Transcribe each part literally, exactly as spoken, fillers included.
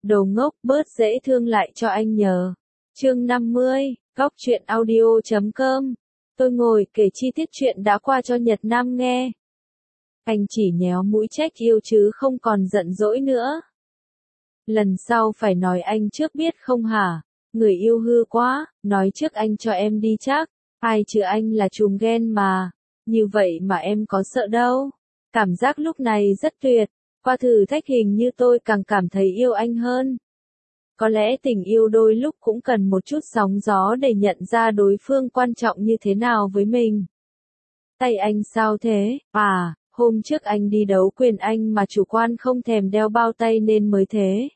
Đồ ngốc, bớt dễ thương lại cho anh nhờ. Chương năm mươi, Góc truyện audio chấm com. Tôi ngồi kể chi tiết chuyện đã qua cho Nhật Nam nghe. Anh chỉ nhéo mũi trách yêu chứ không còn giận dỗi nữa. Lần sau phải nói anh trước biết không hả? Người yêu hư quá, nói trước anh cho em đi chắc. Ai chứ anh là trùm ghen mà. Như vậy mà em có sợ đâu. Cảm giác lúc này rất tuyệt. Qua thử thách hình như tôi càng cảm thấy yêu anh hơn. Có lẽ tình yêu đôi lúc cũng cần một chút sóng gió để nhận ra đối phương quan trọng như thế nào với mình. Tay anh sao thế? À, hôm trước anh đi đấu quyền anh mà chủ quan không thèm đeo bao tay nên mới thế.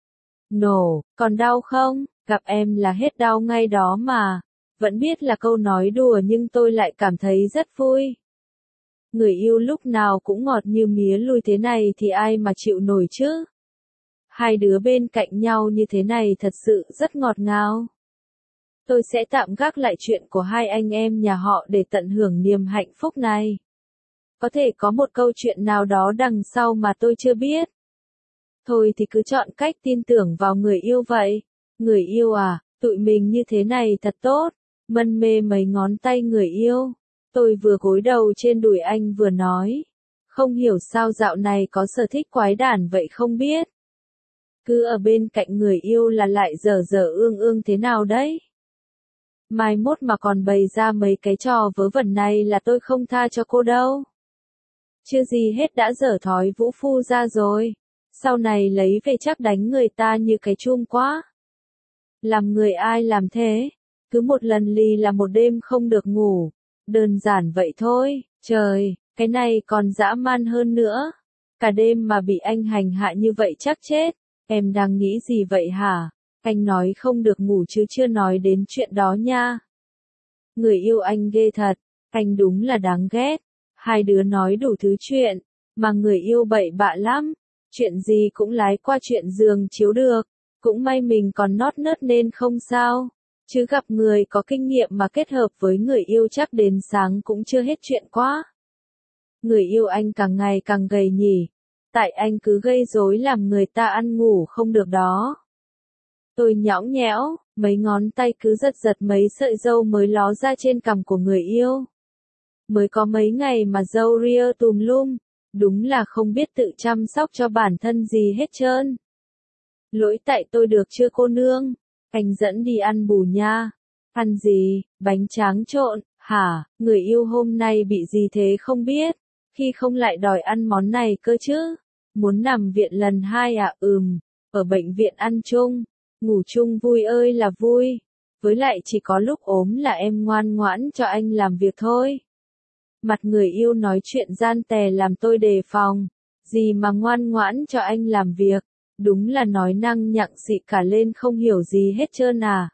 Nổ, còn đau không? Gặp em là hết đau ngay đó mà. Vẫn biết là câu nói đùa nhưng tôi lại cảm thấy rất vui. Người yêu lúc nào cũng ngọt như mía lùi thế này thì ai mà chịu nổi chứ? Hai đứa bên cạnh nhau như thế này thật sự rất ngọt ngào. Tôi sẽ tạm gác lại chuyện của hai anh em nhà họ để tận hưởng niềm hạnh phúc này. Có thể có một câu chuyện nào đó đằng sau mà tôi chưa biết. Thôi thì cứ chọn cách tin tưởng vào người yêu vậy. Người yêu à, tụi mình như thế này thật tốt. Mân mê mấy ngón tay người yêu. Tôi vừa gối đầu trên đùi anh vừa nói. Không hiểu sao dạo này có sở thích quái đản vậy không biết. Cứ ở bên cạnh người yêu là lại dở dở ương ương thế nào đấy. Mai mốt mà còn bày ra mấy cái trò vớ vẩn này là tôi không tha cho cô đâu. Chưa gì hết đã dở thói vũ phu ra rồi. Sau này lấy về chắc đánh người ta như cái chum quá. Làm người ai làm thế? Cứ một lần lì là một đêm không được ngủ. Đơn giản vậy thôi. Trời, cái này còn dã man hơn nữa. Cả đêm mà bị anh hành hạ như vậy chắc chết. Em đang nghĩ gì vậy hả? Anh nói không được ngủ chứ chưa nói đến chuyện đó nha. Người yêu anh ghê thật. Anh đúng là đáng ghét. Hai đứa nói đủ thứ chuyện. Mà người yêu bậy bạ lắm. Chuyện gì cũng lái qua chuyện giường chiếu được. Cũng may mình còn nót nớt nên không sao. Chứ gặp người có kinh nghiệm mà kết hợp với người yêu chắc đến sáng cũng chưa hết chuyện quá. Người yêu anh càng ngày càng gầy nhỉ. Tại anh cứ gây rối làm người ta ăn ngủ không được đó. Tôi nhõng nhẽo, mấy ngón tay cứ giật giật mấy sợi râu mới ló ra trên cằm của người yêu. Mới có mấy ngày mà râu ria tùm lum, đúng là không biết tự chăm sóc cho bản thân gì hết trơn. Lỗi tại tôi được chưa cô nương? Anh dẫn đi ăn bù nha. Ăn gì? Bánh tráng trộn, hả? Người yêu hôm nay bị gì thế không biết? Khi không lại đòi ăn món này cơ chứ? Muốn nằm viện lần hai à? Ừm, ở bệnh viện ăn chung, ngủ chung vui ơi là vui. Với lại chỉ có lúc ốm là em ngoan ngoãn cho anh làm việc thôi. Mặt người yêu nói chuyện gian tè làm tôi đề phòng. Gì mà ngoan ngoãn cho anh làm việc? Đúng là nói năng nhặng xị cả lên không hiểu gì hết trơn à.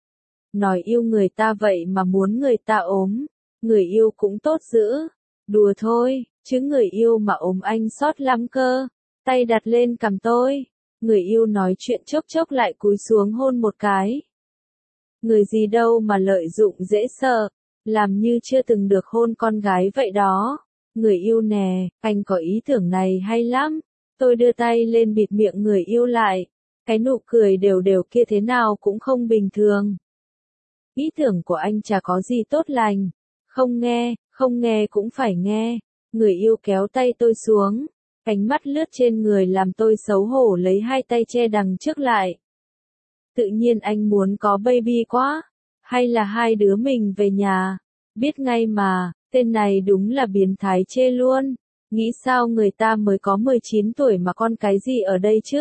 Nói yêu người ta vậy mà muốn người ta ốm. Người yêu cũng tốt dữ. Đùa thôi, chứ người yêu mà ốm anh xót lắm cơ. Tay đặt lên cằm tôi. Người yêu nói chuyện chốc chốc lại cúi xuống hôn một cái. Người gì đâu mà lợi dụng dễ sợ. Làm như chưa từng được hôn con gái vậy đó. Người yêu nè, anh có ý tưởng này hay lắm. Tôi đưa tay lên bịt miệng người yêu lại. Cái nụ cười đều đều kia thế nào cũng không bình thường. Ý tưởng của anh chả có gì tốt lành. Không nghe, không nghe cũng phải nghe. Người yêu kéo tay tôi xuống. Ánh mắt lướt trên người làm tôi xấu hổ lấy hai tay che đằng trước lại. Tự nhiên anh muốn có baby quá. Hay là hai đứa mình về nhà. Biết ngay mà, tên này đúng là biến thái chê luôn. Nghĩ sao người ta mới có mười chín tuổi mà con cái gì ở đây chứ?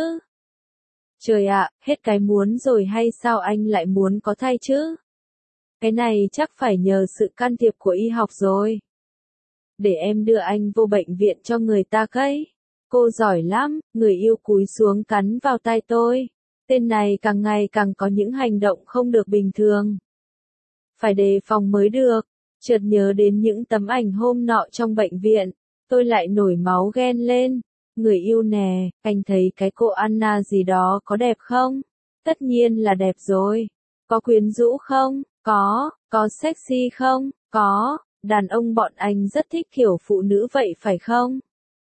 Trời ạ, hết cái muốn rồi hay sao anh lại muốn có thai chứ? Cái này chắc phải nhờ sự can thiệp của y học rồi. Để em đưa anh vô bệnh viện cho người ta cấy. Cô giỏi lắm, người yêu cúi xuống cắn vào tai tôi. Tên này càng ngày càng có những hành động không được bình thường. Phải đề phòng mới được. Chợt nhớ đến những tấm ảnh hôm nọ trong bệnh viện. Tôi lại nổi máu ghen lên. Người yêu nè, anh thấy cái cô Anna gì đó có đẹp không? Tất nhiên là đẹp rồi. Có quyến rũ không? Có. Có sexy không? Có. Đàn ông bọn anh rất thích kiểu phụ nữ vậy phải không?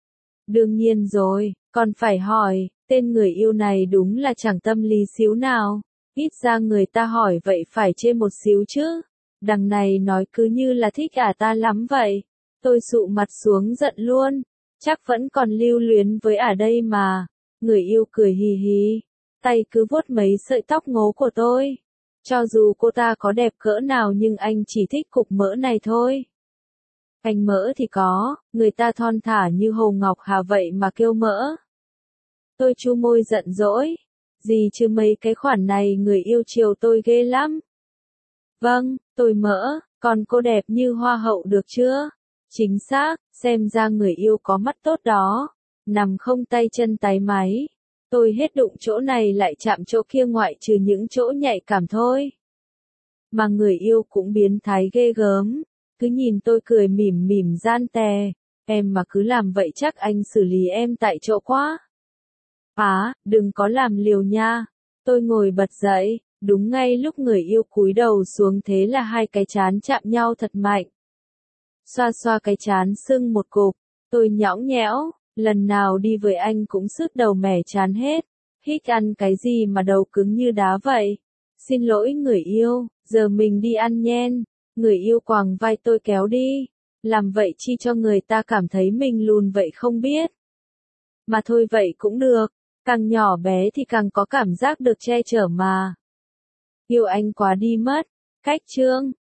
Đương nhiên rồi, còn phải hỏi, tên người yêu này đúng là chẳng tâm lý xíu nào. Ít ra người ta hỏi vậy phải chê một xíu chứ. Đằng này nói cứ như là thích ả ta lắm vậy. Tôi sụ mặt xuống giận luôn. Chắc vẫn còn lưu luyến với ả đây mà. Người yêu cười hì hì. Tay cứ vuốt mấy sợi tóc ngố của tôi. Cho dù cô ta có đẹp cỡ nào nhưng anh chỉ thích cục mỡ này thôi. Anh mỡ thì có, người ta thon thả như hồ ngọc hà vậy mà kêu mỡ. Tôi chu môi giận dỗi. Gì chứ mấy cái khoản này người yêu chiều tôi ghê lắm. Vâng, tôi mỡ, còn cô đẹp như hoa hậu được chưa? Chính xác, xem ra người yêu có mắt tốt đó. Nằm không tay chân tái máy. Tôi hết đụng chỗ này lại chạm chỗ kia ngoại trừ những chỗ nhạy cảm thôi. Mà người yêu cũng biến thái ghê gớm. Cứ nhìn tôi cười mỉm mỉm gian tè. Em mà cứ làm vậy chắc anh xử lý em tại chỗ quá. Á, đừng có làm liều nha. Tôi ngồi bật dậy, đúng ngay lúc người yêu cúi đầu xuống thế là hai cái trán chạm nhau thật mạnh. Xoa xoa cái trán sưng một cục, tôi nhõng nhẽo, lần nào đi với anh cũng sứt đầu mẻ chán hết. Hít ăn cái gì mà đầu cứng như đá vậy? Xin lỗi người yêu, giờ mình đi ăn nhen. Người yêu quàng vai tôi kéo đi. Làm vậy chi cho người ta cảm thấy mình lùn vậy không biết. Mà thôi vậy cũng được. Càng nhỏ bé thì càng có cảm giác được che chở mà. Yêu anh quá đi mất. Cách chương